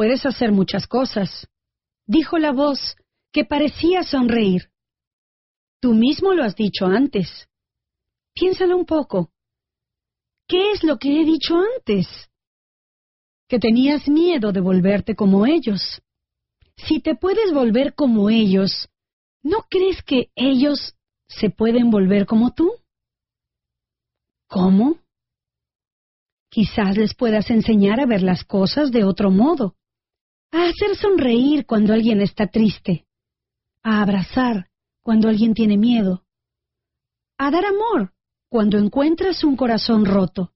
puedes hacer muchas cosas, dijo la voz, que parecía sonreír. Tú mismo lo has dicho antes. Piénsalo un poco. ¿Qué es lo que he dicho antes? Que tenías miedo de volverte como ellos. Si te puedes volver como ellos, ¿no crees que ellos se pueden volver como tú? ¿Cómo? Quizás les puedas enseñar a ver las cosas de otro modo, a hacer sonreír cuando alguien está triste, a abrazar cuando alguien tiene miedo, a dar amor cuando encuentras un corazón roto.